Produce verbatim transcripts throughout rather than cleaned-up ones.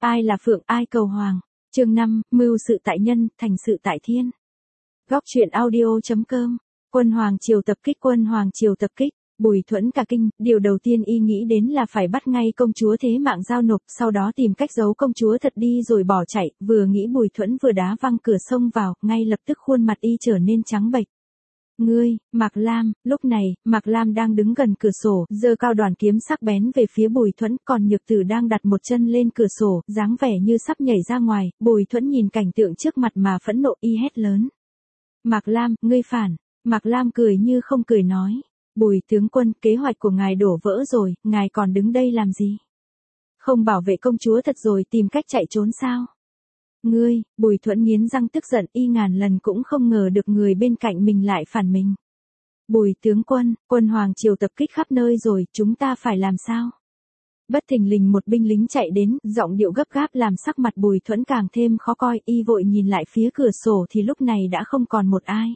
Ai là phượng, ai cầu hoàng. Chương năm, mưu sự tại nhân, thành sự tại thiên. Góc truyện audio chấm com. Quân Hoàng Triều tập kích. Quân Hoàng Triều tập kích. Bùi Thuẫn cả kinh, điều đầu tiên y nghĩ đến là phải bắt ngay công chúa Thế Mạng giao nộp, sau đó tìm cách giấu công chúa thật đi rồi bỏ chạy. Vừa nghĩ Bùi Thuẫn vừa đá văng cửa sông vào, ngay lập tức khuôn mặt y trở nên trắng bệch. Ngươi, Mạc Lam. Lúc này, Mạc Lam đang đứng gần cửa sổ, giơ cao đoàn kiếm sắc bén về phía Bùi Thuẫn, còn Nhược Tử đang đặt một chân lên cửa sổ, dáng vẻ như sắp nhảy ra ngoài. Bùi Thuẫn nhìn cảnh tượng trước mặt mà phẫn nộ, y hét lớn: Mạc Lam, ngươi phản. Mạc Lam cười như không cười nói: Bùi tướng quân, kế hoạch của ngài đổ vỡ rồi, ngài còn đứng đây làm gì? Không bảo vệ công chúa thật rồi tìm cách chạy trốn sao? Ngươi. Bùi Thuẫn nghiến răng tức giận, y ngàn lần cũng không ngờ được người bên cạnh mình lại phản mình. Bùi tướng quân, Quân Hoàng Triều tập kích khắp nơi rồi, chúng ta phải làm sao? Bất thình lình một binh lính chạy đến, giọng điệu gấp gáp làm sắc mặt Bùi Thuẫn càng thêm khó coi, y vội nhìn lại phía cửa sổ thì lúc này đã không còn một ai.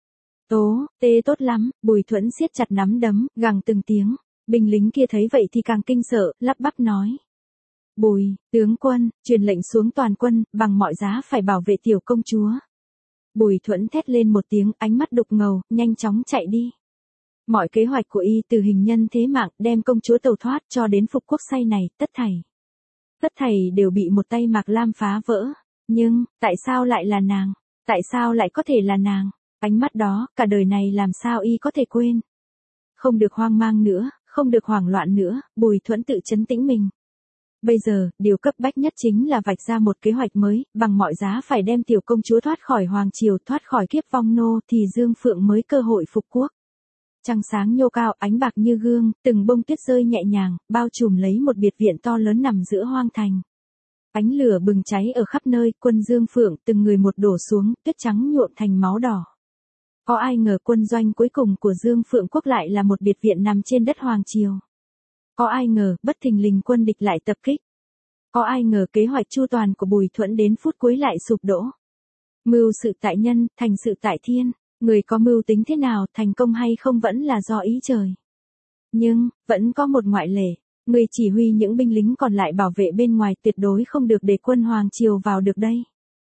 Tố, tê tốt lắm. Bùi Thuẫn siết chặt nắm đấm, gằn từng tiếng. Binh lính kia thấy vậy thì càng kinh sợ, lắp bắp nói: Bùi tướng quân, truyền lệnh xuống toàn quân, bằng mọi giá phải bảo vệ tiểu công chúa. Bùi Thuẫn thét lên một tiếng, ánh mắt đục ngầu, nhanh chóng chạy đi. Mọi kế hoạch của y từ hình nhân Thế Mạng, đem công chúa tẩu thoát cho đến phục quốc say này, tất thảy. Tất thảy đều bị một tay Mạc Lam phá vỡ. Nhưng, tại sao lại là nàng? Tại sao lại có thể là nàng? Ánh mắt đó, cả đời này làm sao y có thể quên? Không được hoang mang nữa, không được hoảng loạn nữa, Bùi Thuẫn tự trấn tĩnh mình. Bây giờ, điều cấp bách nhất chính là vạch ra một kế hoạch mới, bằng mọi giá phải đem tiểu công chúa thoát khỏi Hoàng Triều, thoát khỏi kiếp vong nô, thì Dương Phượng mới cơ hội phục quốc. Trăng sáng nhô cao, ánh bạc như gương, từng bông tuyết rơi nhẹ nhàng, bao trùm lấy một biệt viện to lớn nằm giữa hoang thành. Ánh lửa bừng cháy ở khắp nơi, quân Dương Phượng từng người một đổ xuống, tuyết trắng nhuộm thành máu đỏ. Có ai ngờ quân doanh cuối cùng của Dương Phượng quốc lại là một biệt viện nằm trên đất Hoàng Triều. Có ai ngờ, bất thình lình quân địch lại tập kích. Có ai ngờ kế hoạch chu toàn của Bùi Thuẫn đến phút cuối lại sụp đổ. Mưu sự tại nhân, thành sự tại thiên. Người có mưu tính thế nào, thành công hay không vẫn là do ý trời. Nhưng, vẫn có một ngoại lệ. Người chỉ huy những binh lính còn lại bảo vệ bên ngoài, tuyệt đối không được để quân Hoàng Triều vào được đây.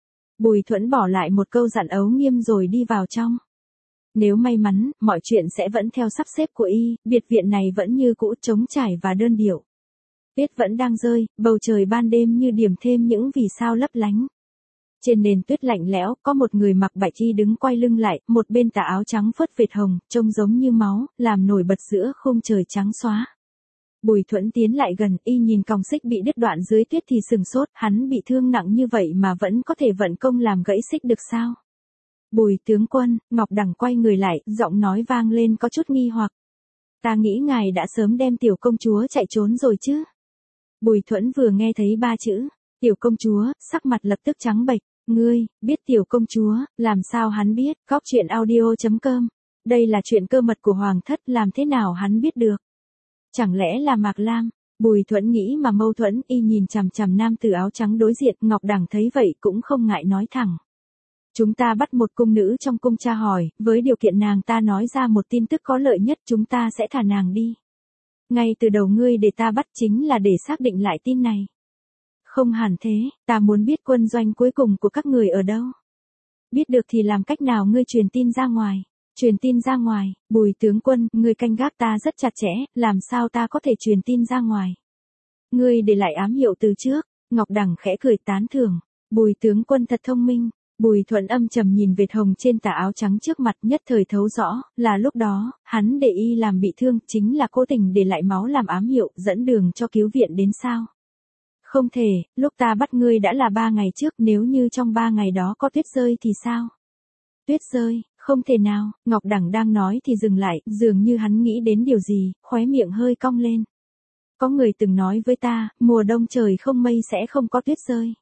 Bùi Thuẫn bỏ lại một câu dặn ấu nghiêm rồi đi vào trong. Nếu may mắn, mọi chuyện sẽ vẫn theo sắp xếp của y, biệt viện này vẫn như cũ, trống trải và đơn điệu. Tuyết vẫn đang rơi, bầu trời ban đêm như điểm thêm những vì sao lấp lánh. Trên nền tuyết lạnh lẽo, có một người mặc bạch y đứng quay lưng lại, một bên tà áo trắng phớt phệt hồng, trông giống như máu, làm nổi bật giữa khung trời trắng xóa. Bùi Thuẫn tiến lại gần, y nhìn còng xích bị đứt đoạn dưới tuyết thì sừng sốt, hắn bị thương nặng như vậy mà vẫn có thể vận công làm gãy xích được sao? Bùi tướng quân. Ngọc Đằng quay người lại, giọng nói vang lên có chút nghi hoặc. Ta nghĩ ngài đã sớm đem tiểu công chúa chạy trốn rồi chứ? Bùi Thuẫn vừa nghe thấy ba chữ tiểu công chúa, sắc mặt lập tức trắng bệch. Ngươi, biết tiểu công chúa, làm sao hắn biết? Góc truyện audio chấm com. Đây là chuyện cơ mật của Hoàng thất, làm thế nào hắn biết được? Chẳng lẽ là Mạc Lam? Bùi Thuẫn nghĩ mà mâu thuẫn, y nhìn chằm chằm nam tử áo trắng đối diện. Ngọc Đằng thấy vậy cũng không ngại nói thẳng. Chúng ta bắt một cung nữ trong cung tra hỏi, với điều kiện nàng ta nói ra một tin tức có lợi nhất, chúng ta sẽ thả nàng đi. Ngay từ đầu ngươi để ta bắt chính là để xác định lại tin này. Không hẳn thế, ta muốn biết quân doanh cuối cùng của các người ở đâu. Biết được thì làm cách nào ngươi truyền tin ra ngoài. Truyền tin ra ngoài. Bùi tướng quân, ngươi canh gác ta rất chặt chẽ, làm sao ta có thể truyền tin ra ngoài. Ngươi để lại ám hiệu từ trước. Ngọc Đằng khẽ cười tán thưởng. Bùi tướng quân thật thông minh. Bùi Thuẫn âm trầm nhìn vệt hồng trên tà áo trắng trước mặt, nhất thời thấu rõ, là lúc đó, hắn để y làm bị thương, chính là cố tình để lại máu làm ám hiệu, dẫn đường cho cứu viện đến sao. Không thể, lúc ta bắt ngươi đã là ba ngày trước, nếu như trong ba ngày đó có tuyết rơi thì sao? Tuyết rơi, không thể nào. Ngọc Đằng đang nói thì dừng lại, dường như hắn nghĩ đến điều gì, khóe miệng hơi cong lên. Có người từng nói với ta, mùa đông trời không mây sẽ không có tuyết rơi.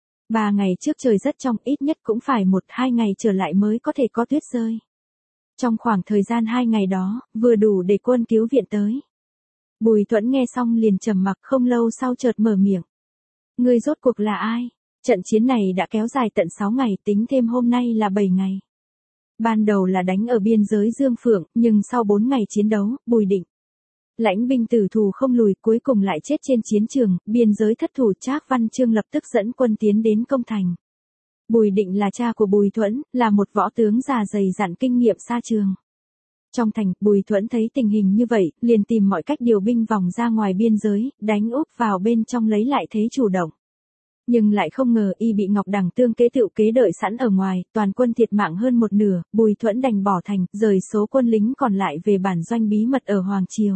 Ba ngày trước trời rất trong, ít nhất cũng phải một hai ngày trở lại mới có thể có tuyết rơi. Trong khoảng thời gian hai ngày đó, vừa đủ để quân cứu viện tới. Bùi Thuẫn nghe xong liền trầm mặc, không lâu sau chợt mở miệng. Ngươi rốt cuộc là ai? Trận chiến này đã kéo dài tận sáu ngày, tính thêm hôm nay là bảy ngày. Ban đầu là đánh ở biên giới Dương Phượng, nhưng sau bốn ngày chiến đấu, Bùi Định Lãnh binh tử thủ không lùi, cuối cùng lại chết trên chiến trường, biên giới thất thủ. Trác Văn Chương lập tức dẫn quân tiến đến công thành. Bùi Định là cha của Bùi Thuẫn, là một võ tướng già dày dặn kinh nghiệm xa trường. Trong thành, Bùi Thuẫn thấy tình hình như vậy, liền tìm mọi cách điều binh vòng ra ngoài biên giới, đánh úp vào bên trong lấy lại thế chủ động. Nhưng lại không ngờ y bị Ngọc Đằng tương kế tựu kế đợi sẵn ở ngoài, toàn quân thiệt mạng hơn một nửa, Bùi Thuẫn đành bỏ thành, rời số quân lính còn lại về bản doanh bí mật ở Hoàng Triều.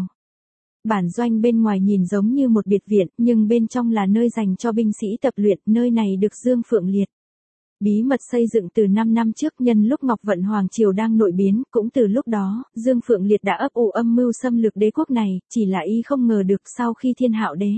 Bản doanh bên ngoài nhìn giống như một biệt viện, nhưng bên trong là nơi dành cho binh sĩ tập luyện, nơi này được Dương Phượng Liệt bí mật xây dựng từ năm năm trước, nhân lúc Ngọc Vận Hoàng Triều đang nội biến. Cũng từ lúc đó, Dương Phượng Liệt đã ấp ủ âm mưu xâm lược đế quốc này, chỉ là y không ngờ được sau khi Thiên Hạo đế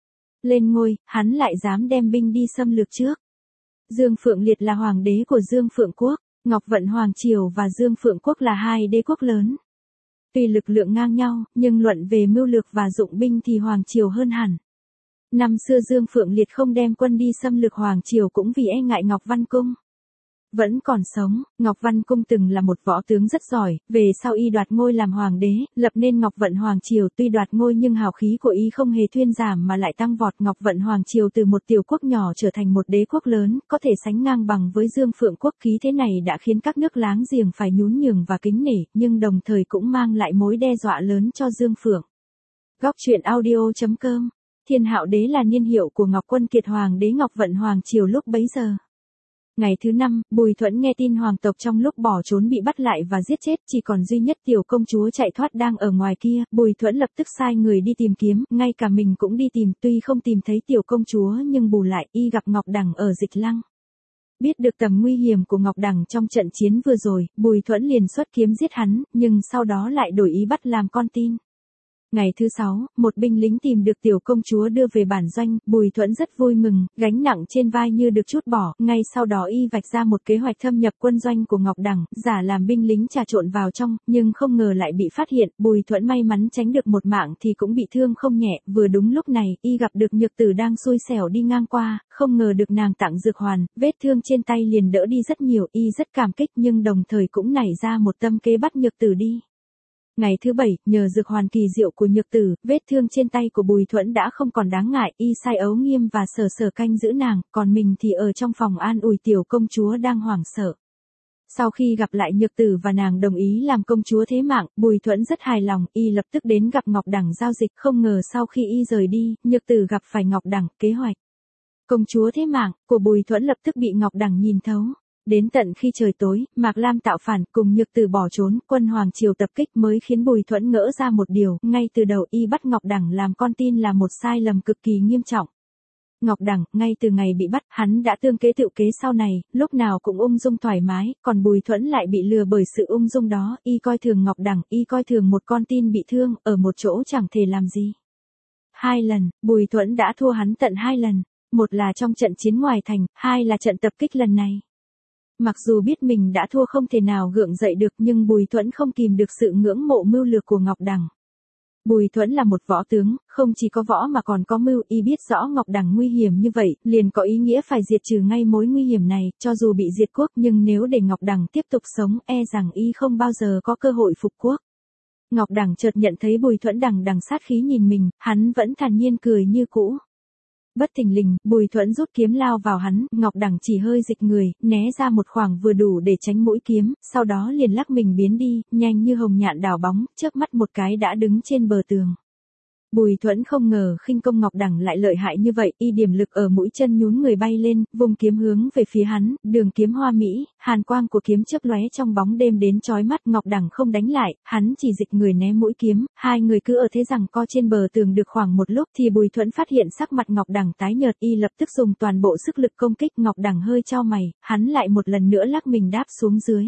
lên ngôi, hắn lại dám đem binh đi xâm lược trước. Dương Phượng Liệt là hoàng đế của Dương Phượng Quốc, Ngọc Vận Hoàng Triều và Dương Phượng Quốc là hai đế quốc lớn. Tuy lực lượng ngang nhau, nhưng luận về mưu lược và dụng binh thì Hoàng Triều hơn hẳn. Năm xưa Dương Phượng Liệt không đem quân đi xâm lược Hoàng Triều cũng vì e ngại Ngọc Văn Cung. Vẫn còn sống, Ngọc Văn Cung từng là một võ tướng rất giỏi, về sau y đoạt ngôi làm hoàng đế, lập nên Ngọc Vận Hoàng Triều. Tuy đoạt ngôi nhưng hào khí của y không hề thuyên giảm mà lại tăng vọt. Ngọc Vận Hoàng Triều từ một tiểu quốc nhỏ trở thành một đế quốc lớn, có thể sánh ngang bằng với Dương Phượng Quốc. Khí thế này đã khiến các nước láng giềng phải nhún nhường và kính nể, nhưng đồng thời cũng mang lại mối đe dọa lớn cho Dương Phượng. Góc truyện audio chấm com. Thiên Hạo đế là niên hiệu của Ngọc Quân Kiệt hoàng đế Ngọc Vận Hoàng Triều lúc bấy giờ. Ngày thứ năm, Bùi Thuẫn nghe tin hoàng tộc trong lúc bỏ trốn bị bắt lại và giết chết, chỉ còn duy nhất tiểu công chúa chạy thoát đang ở ngoài kia. Bùi Thuẫn lập tức sai người đi tìm kiếm, ngay cả mình cũng đi tìm, tuy không tìm thấy tiểu công chúa nhưng bù lại y gặp Ngọc Đằng ở Dịch Lăng. Biết được tầm nguy hiểm của Ngọc Đằng trong trận chiến vừa rồi, Bùi Thuẫn liền xuất kiếm giết hắn, nhưng sau đó lại đổi ý bắt làm con tin. Ngày thứ sáu, một binh lính tìm được tiểu công chúa đưa về bản doanh, Bùi Thuẫn rất vui mừng, gánh nặng trên vai như được trút bỏ. Ngay sau đó y vạch ra một kế hoạch thâm nhập quân doanh của Ngọc Đằng, giả làm binh lính trà trộn vào trong, nhưng không ngờ lại bị phát hiện. Bùi Thuẫn may mắn tránh được một mạng thì cũng bị thương không nhẹ. Vừa đúng lúc này, y gặp được Nhược Tử đang xui xẻo đi ngang qua, không ngờ được nàng tặng dược hoàn, vết thương trên tay liền đỡ đi rất nhiều. Y rất cảm kích nhưng đồng thời cũng nảy ra một tâm kế bắt Nhược Tử đi. Ngày thứ bảy, nhờ dược hoàn kỳ diệu của Nhược Tử, vết thương trên tay của Bùi Thuẫn đã không còn đáng ngại, y sai Ấu Nghiêm và Sở Sở canh giữ nàng, còn mình thì ở trong phòng an ủi tiểu công chúa đang hoảng sợ. Sau khi gặp lại Nhược Tử và nàng đồng ý làm công chúa thế mạng, Bùi Thuẫn rất hài lòng, y lập tức đến gặp Ngọc Đằng giao dịch. Không ngờ sau khi y rời đi, Nhược Tử gặp phải Ngọc Đằng, kế hoạch công chúa thế mạng của Bùi Thuẫn lập tức bị Ngọc Đằng nhìn thấu. Đến tận khi trời tối, Mạc Lam tạo phản cùng Nhược Tử bỏ trốn, quân Hoàng Triều tập kích mới khiến Bùi Thuẫn ngỡ ra một điều, ngay từ đầu y bắt Ngọc Đằng làm con tin là một sai lầm cực kỳ nghiêm trọng. Ngọc Đằng, ngay từ ngày bị bắt, hắn đã tương kế tựu kế sau này, lúc nào cũng ung dung thoải mái, còn Bùi Thuẫn lại bị lừa bởi sự ung dung đó. Y coi thường Ngọc Đằng, y coi thường một con tin bị thương, ở một chỗ chẳng thể làm gì. Hai lần, Bùi Thuẫn đã thua hắn tận hai lần, một là trong trận chiến ngoài thành, hai là trận tập kích lần này. Mặc dù biết mình đã thua không thể nào gượng dậy được nhưng Bùi Thuẫn không kìm được sự ngưỡng mộ mưu lược của Ngọc Đằng. Bùi Thuẫn là một võ tướng, không chỉ có võ mà còn có mưu, y biết rõ Ngọc Đằng nguy hiểm như vậy, liền có ý nghĩa phải diệt trừ ngay mối nguy hiểm này, cho dù bị diệt quốc nhưng nếu để Ngọc Đằng tiếp tục sống, e rằng y không bao giờ có cơ hội phục quốc. Ngọc Đằng chợt nhận thấy Bùi Thuẫn đằng đằng sát khí nhìn mình, hắn vẫn thản nhiên cười như cũ. Bất thình lình, Bùi Thuẫn rút kiếm lao vào hắn, Ngọc Đằng chỉ hơi dịch người, né ra một khoảng vừa đủ để tránh mũi kiếm, sau đó liền lắc mình biến đi, nhanh như hồng nhạn đảo bóng, chớp mắt một cái đã đứng trên bờ tường. Bùi Thuẫn không ngờ khinh công Ngọc Đằng lại lợi hại như vậy, y điểm lực ở mũi chân nhún người bay lên, vùng kiếm hướng về phía hắn, đường kiếm hoa mỹ, hàn quang của kiếm chớp lóe trong bóng đêm đến chói mắt. Ngọc Đằng không đánh lại, hắn chỉ dịch người né mũi kiếm, hai người cứ ở thế giằng co trên bờ tường được khoảng một lúc thì Bùi Thuẫn phát hiện sắc mặt Ngọc Đằng tái nhợt, y lập tức dùng toàn bộ sức lực công kích. Ngọc Đằng hơi chau mày, hắn lại một lần nữa lắc mình đáp xuống dưới.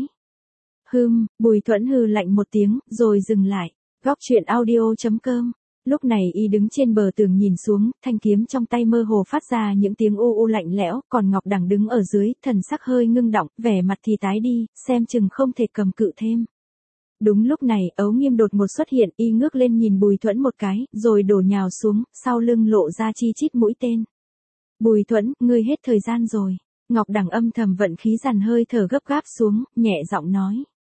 Hừm, Bùi Thuẫn hừ lạnh một tiếng, rồi dừng lại. Góc truyện audio chấm com. Lúc này y đứng trên bờ tường nhìn xuống, thanh kiếm trong tay mơ hồ phát ra những tiếng u u lạnh lẽo, còn Ngọc Đằng đứng ở dưới, thần sắc hơi ngưng động, vẻ mặt thì tái đi, xem chừng không thể cầm cự thêm. Đúng lúc này, Ấu Nghiêm đột ngột xuất hiện, y ngước lên nhìn Bùi Thuẫn một cái, rồi đổ nhào xuống, sau lưng lộ ra chi chít mũi tên. Bùi Thuẫn, ngươi hết thời gian rồi. Ngọc Đằng âm thầm vận khí dàn hơi thở gấp gáp xuống, nhẹ giọng nói.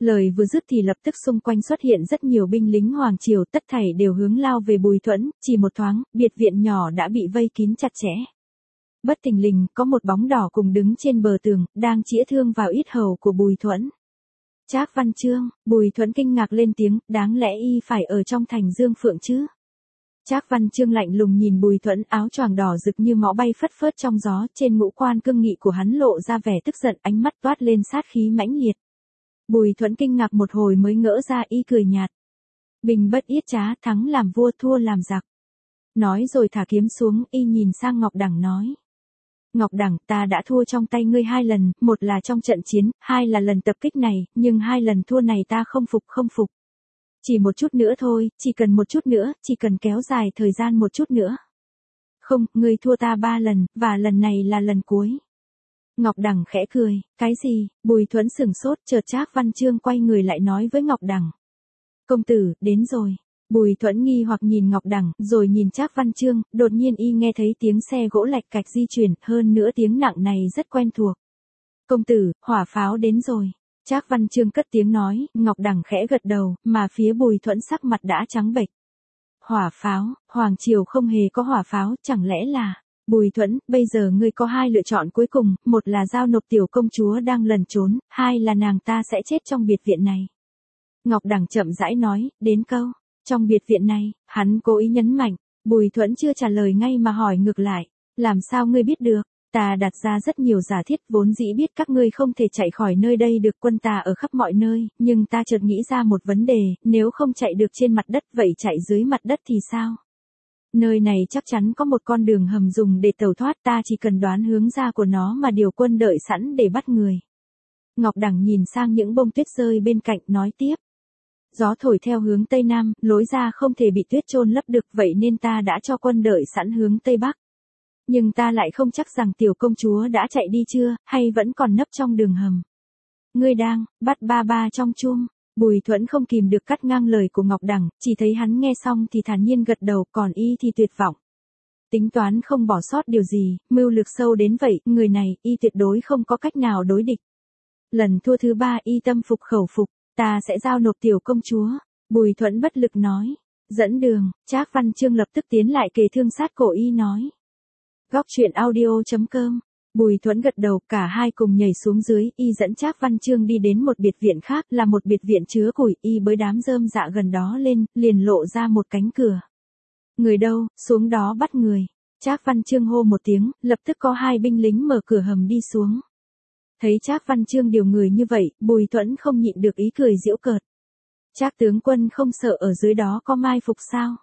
Lời vừa dứt thì lập tức xung quanh xuất hiện rất nhiều binh lính hoàng triều, tất thảy đều hướng lao về Bùi Thuẫn, chỉ một thoáng, biệt viện nhỏ đã bị vây kín chặt chẽ. Bất thình lình, có một bóng đỏ cùng đứng trên bờ tường, đang chĩa thương vào yết hầu của Bùi Thuẫn. Trác Văn Chương, Bùi Thuẫn kinh ngạc lên tiếng, đáng lẽ y phải ở trong thành Dương Phượng chứ? Trác Văn Chương lạnh lùng nhìn Bùi Thuẫn, áo choàng đỏ rực như máu bay phất phớt trong gió, trên ngũ quan cương nghị của hắn lộ ra vẻ tức giận, ánh mắt toát lên sát khí mãnh liệt. Bùi Thuẫn kinh ngạc một hồi mới ngỡ ra, y cười nhạt. Bình bất yết trá, thắng làm vua thua làm giặc. Nói rồi thả kiếm xuống, y nhìn sang Ngọc Đằng nói. Ngọc Đằng, ta đã thua trong tay ngươi hai lần, một là trong trận chiến, hai là lần tập kích này, nhưng hai lần thua này ta không phục không phục. Chỉ một chút nữa thôi, chỉ cần một chút nữa, chỉ cần kéo dài thời gian một chút nữa. Không, ngươi thua ta ba lần, và lần này là lần cuối. Ngọc Đằng khẽ cười, cái gì? Bùi Thuẫn sửng sốt, chợt Trác Văn Chương quay người lại nói với Ngọc Đằng. Công tử, đến rồi. Bùi Thuẫn nghi hoặc nhìn Ngọc Đằng, rồi nhìn Trác Văn Chương, đột nhiên y nghe thấy tiếng xe gỗ lạch cạch di chuyển, hơn nữa tiếng nặng này rất quen thuộc. Công tử, hỏa pháo đến rồi. Trác Văn Chương cất tiếng nói, Ngọc Đằng khẽ gật đầu, mà phía Bùi Thuẫn sắc mặt đã trắng bệch. Hỏa pháo, hoàng triều không hề có hỏa pháo, chẳng lẽ là... Bùi Thuẫn, bây giờ ngươi có hai lựa chọn cuối cùng, một là giao nộp tiểu công chúa đang lẩn trốn, hai là nàng ta sẽ chết trong biệt viện này. Ngọc Đằng chậm rãi nói, đến câu, trong biệt viện này, hắn cố ý nhấn mạnh, Bùi Thuẫn chưa trả lời ngay mà hỏi ngược lại, làm sao ngươi biết được, ta đặt ra rất nhiều giả thiết vốn dĩ biết các ngươi không thể chạy khỏi nơi đây được, quân ta ở khắp mọi nơi, nhưng ta chợt nghĩ ra một vấn đề, nếu không chạy được trên mặt đất vậy chạy dưới mặt đất thì sao? Nơi này chắc chắn có một con đường hầm dùng để tẩu thoát, ta chỉ cần đoán hướng ra của nó mà điều quân đợi sẵn để bắt người. Ngọc Đằng nhìn sang những bông tuyết rơi bên cạnh nói tiếp. Gió thổi theo hướng Tây Nam, lối ra không thể bị tuyết chôn lấp được, vậy nên ta đã cho quân đợi sẵn hướng Tây Bắc. Nhưng ta lại không chắc rằng tiểu công chúa đã chạy đi chưa, hay vẫn còn nấp trong đường hầm. Ngươi đang, bắt ba ba trong chum. Bùi Thuẫn không kìm được cắt ngang lời của Ngọc Đằng, chỉ thấy hắn nghe xong thì thản nhiên gật đầu, còn y thì tuyệt vọng. Tính toán không bỏ sót điều gì, mưu lược sâu đến vậy, người này, y tuyệt đối không có cách nào đối địch. Lần thua thứ ba y tâm phục khẩu phục, ta sẽ giao nộp tiểu công chúa. Bùi Thuẫn bất lực nói. Dẫn đường, Trác Văn Chương lập tức tiến lại kề thương sát cổ y nói. Góc truyện audio chấm com. Bùi Thuẫn gật đầu, cả hai cùng nhảy xuống dưới, y dẫn Trác Văn Chương đi đến một biệt viện khác, là một biệt viện chứa củi, y bới đám rơm rạ gần đó lên, liền lộ ra một cánh cửa. Người đâu, xuống đó bắt người. Trác Văn Chương hô một tiếng, lập tức có hai binh lính mở cửa hầm đi xuống. Thấy Trác Văn Chương điều người như vậy, Bùi Thuẫn không nhịn được ý cười giễu cợt. Trác tướng quân không sợ ở dưới đó có mai phục sao?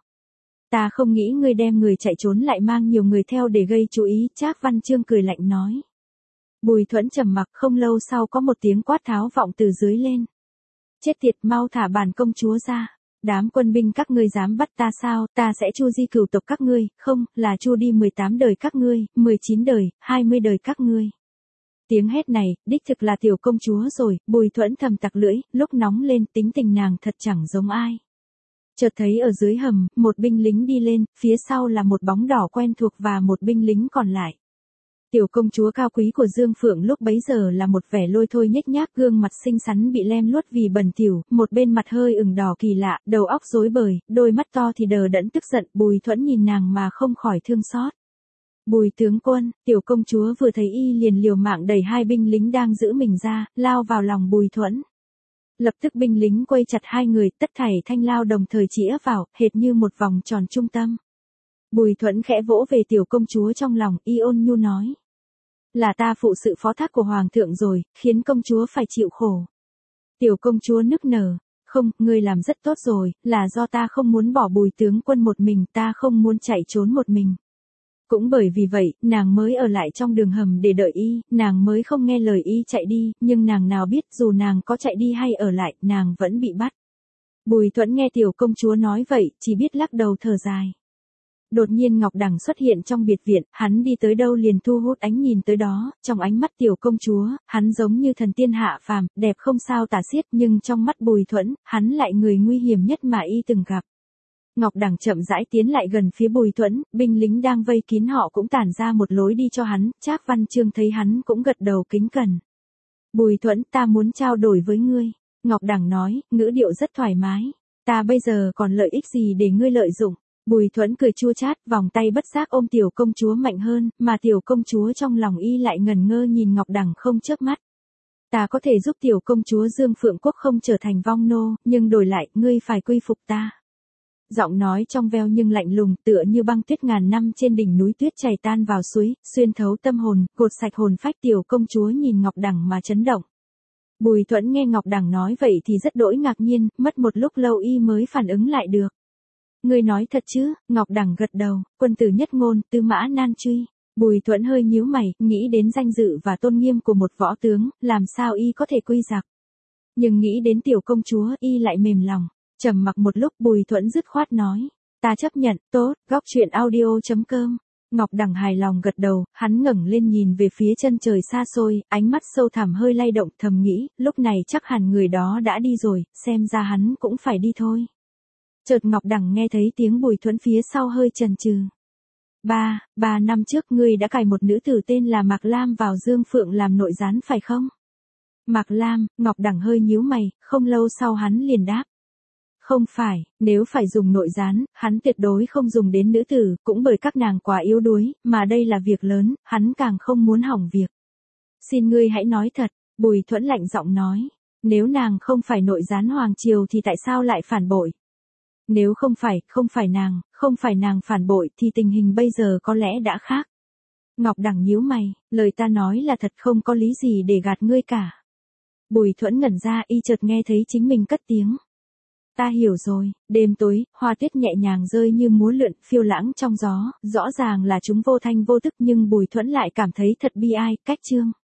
Ta không nghĩ ngươi đem người chạy trốn lại mang nhiều người theo để gây chú ý, Trác Văn Chương cười lạnh nói. Bùi Thuẫn trầm mặc, không lâu sau có một tiếng quát tháo vọng từ dưới lên. Chết tiệt, mau thả bản công chúa ra. Đám quân binh các ngươi dám bắt ta sao, ta sẽ chu di cửu tộc các ngươi, không, là chu đi mười tám đời các ngươi, mười chín đời, hai mươi đời các ngươi. Tiếng hét này, đích thực là tiểu công chúa rồi, Bùi Thuẫn thầm tặc lưỡi, lúc nóng lên tính tình nàng thật chẳng giống ai. Chợt thấy ở dưới hầm, một binh lính đi lên, phía sau là một bóng đỏ quen thuộc và một binh lính còn lại. Tiểu công chúa cao quý của Dương Phượng lúc bấy giờ là một vẻ lôi thôi nhếch nhác, gương mặt xinh xắn bị lem luốt vì bẩn thỉu, một bên mặt hơi ửng đỏ kỳ lạ, đầu óc rối bời, đôi mắt to thì đờ đẫn tức giận, Bùi Thuẫn nhìn nàng mà không khỏi thương xót. Bùi tướng quân, tiểu công chúa vừa thấy y liền liều mạng đẩy hai binh lính đang giữ mình ra, lao vào lòng Bùi Thuẫn. Lập tức binh lính quây chặt hai người, tất thảy thanh lao đồng thời chĩa vào, hệt như một vòng tròn trung tâm. Bùi Thuẫn khẽ vỗ về tiểu công chúa trong lòng, y ôn nhu nói. Là ta phụ sự phó thác của hoàng thượng rồi, khiến công chúa phải chịu khổ. Tiểu công chúa nức nở. Không, ngươi làm rất tốt rồi, là do ta không muốn bỏ Bùi tướng quân một mình, ta không muốn chạy trốn một mình. Cũng bởi vì vậy, nàng mới ở lại trong đường hầm để đợi y, nàng mới không nghe lời y chạy đi, nhưng nàng nào biết dù nàng có chạy đi hay ở lại, nàng vẫn bị bắt. Bùi Thuẫn nghe tiểu công chúa nói vậy, chỉ biết lắc đầu thở dài. Đột nhiên Ngọc Đằng xuất hiện trong biệt viện, hắn đi tới đâu liền thu hút ánh nhìn tới đó, trong ánh mắt tiểu công chúa, hắn giống như thần tiên hạ phàm, đẹp không sao tả xiết, nhưng trong mắt Bùi Thuẫn, hắn lại người nguy hiểm nhất mà y từng gặp. Ngọc Đằng chậm rãi tiến lại gần phía Bùi Thuẫn, binh lính đang vây kín họ cũng tản ra một lối đi cho hắn, Trác Văn Chương thấy hắn cũng gật đầu kính cẩn. Bùi Thuẫn, ta muốn trao đổi với ngươi. Ngọc Đằng nói, ngữ điệu rất thoải mái. Ta bây giờ còn lợi ích gì để ngươi lợi dụng? Bùi Thuẫn cười chua chát, vòng tay bất giác ôm tiểu công chúa mạnh hơn, mà tiểu công chúa trong lòng y lại ngần ngơ nhìn Ngọc Đằng không chớp mắt. Ta có thể giúp tiểu công chúa Dương Phượng Quốc không trở thành vong nô, nhưng đổi lại, ngươi phải quy phục ta. Giọng nói trong veo nhưng lạnh lùng, tựa như băng tuyết ngàn năm trên đỉnh núi tuyết chảy tan vào suối, xuyên thấu tâm hồn, cột sạch hồn phách. Tiểu công chúa nhìn Ngọc Đằng mà chấn động. Bùi Thuẫn nghe Ngọc Đằng nói vậy thì rất đỗi ngạc nhiên, mất một lúc lâu y mới phản ứng lại được. Ngươi nói thật chứ? Ngọc Đằng gật đầu, quân tử nhất ngôn, tư mã nan truy. Bùi Thuẫn hơi nhíu mày, nghĩ đến danh dự và tôn nghiêm của một võ tướng, làm sao y có thể quy giặc. Nhưng nghĩ đến tiểu công chúa, y lại mềm lòng. Trầm mặc một lúc, Bùi Thuẫn dứt khoát nói, ta chấp nhận. Tốt. Góc truyện audio chấm com. Ngọc Đằng hài lòng gật đầu, hắn ngẩng lên nhìn về phía chân trời xa xôi, ánh mắt sâu thẳm hơi lay động, thầm nghĩ, lúc này chắc hẳn người đó đã đi rồi, xem ra hắn cũng phải đi thôi. Chợt Ngọc Đằng nghe thấy tiếng Bùi Thuẫn phía sau hơi chần chừ. Ba, ba năm trước ngươi đã cài một nữ tử tên là Mạc Lam vào Dương Phượng làm nội gián phải không? Mạc Lam. Ngọc Đằng hơi nhíu mày, không lâu sau hắn liền đáp. Không phải, nếu phải dùng nội gián, hắn tuyệt đối không dùng đến nữ tử, cũng bởi các nàng quá yếu đuối, mà đây là việc lớn, hắn càng không muốn hỏng việc. Xin ngươi hãy nói thật. Bùi Thuẫn lạnh giọng nói. Nếu nàng không phải nội gián hoàng triều thì tại sao lại phản bội? Nếu không phải, không phải nàng, không phải nàng phản bội thì tình hình bây giờ có lẽ đã khác. Ngọc Đằng nhíu mày, lời ta nói là thật, không có lý gì để gạt ngươi cả. Bùi Thuẫn ngẩn ra, y chợt nghe thấy chính mình cất tiếng. Ta hiểu rồi. Đêm tối, hoa tuyết nhẹ nhàng rơi như múa lượn, phiêu lãng trong gió, rõ ràng là chúng vô thanh vô tức nhưng Bùi Thuẫn lại cảm thấy thật bi ai. Cách chương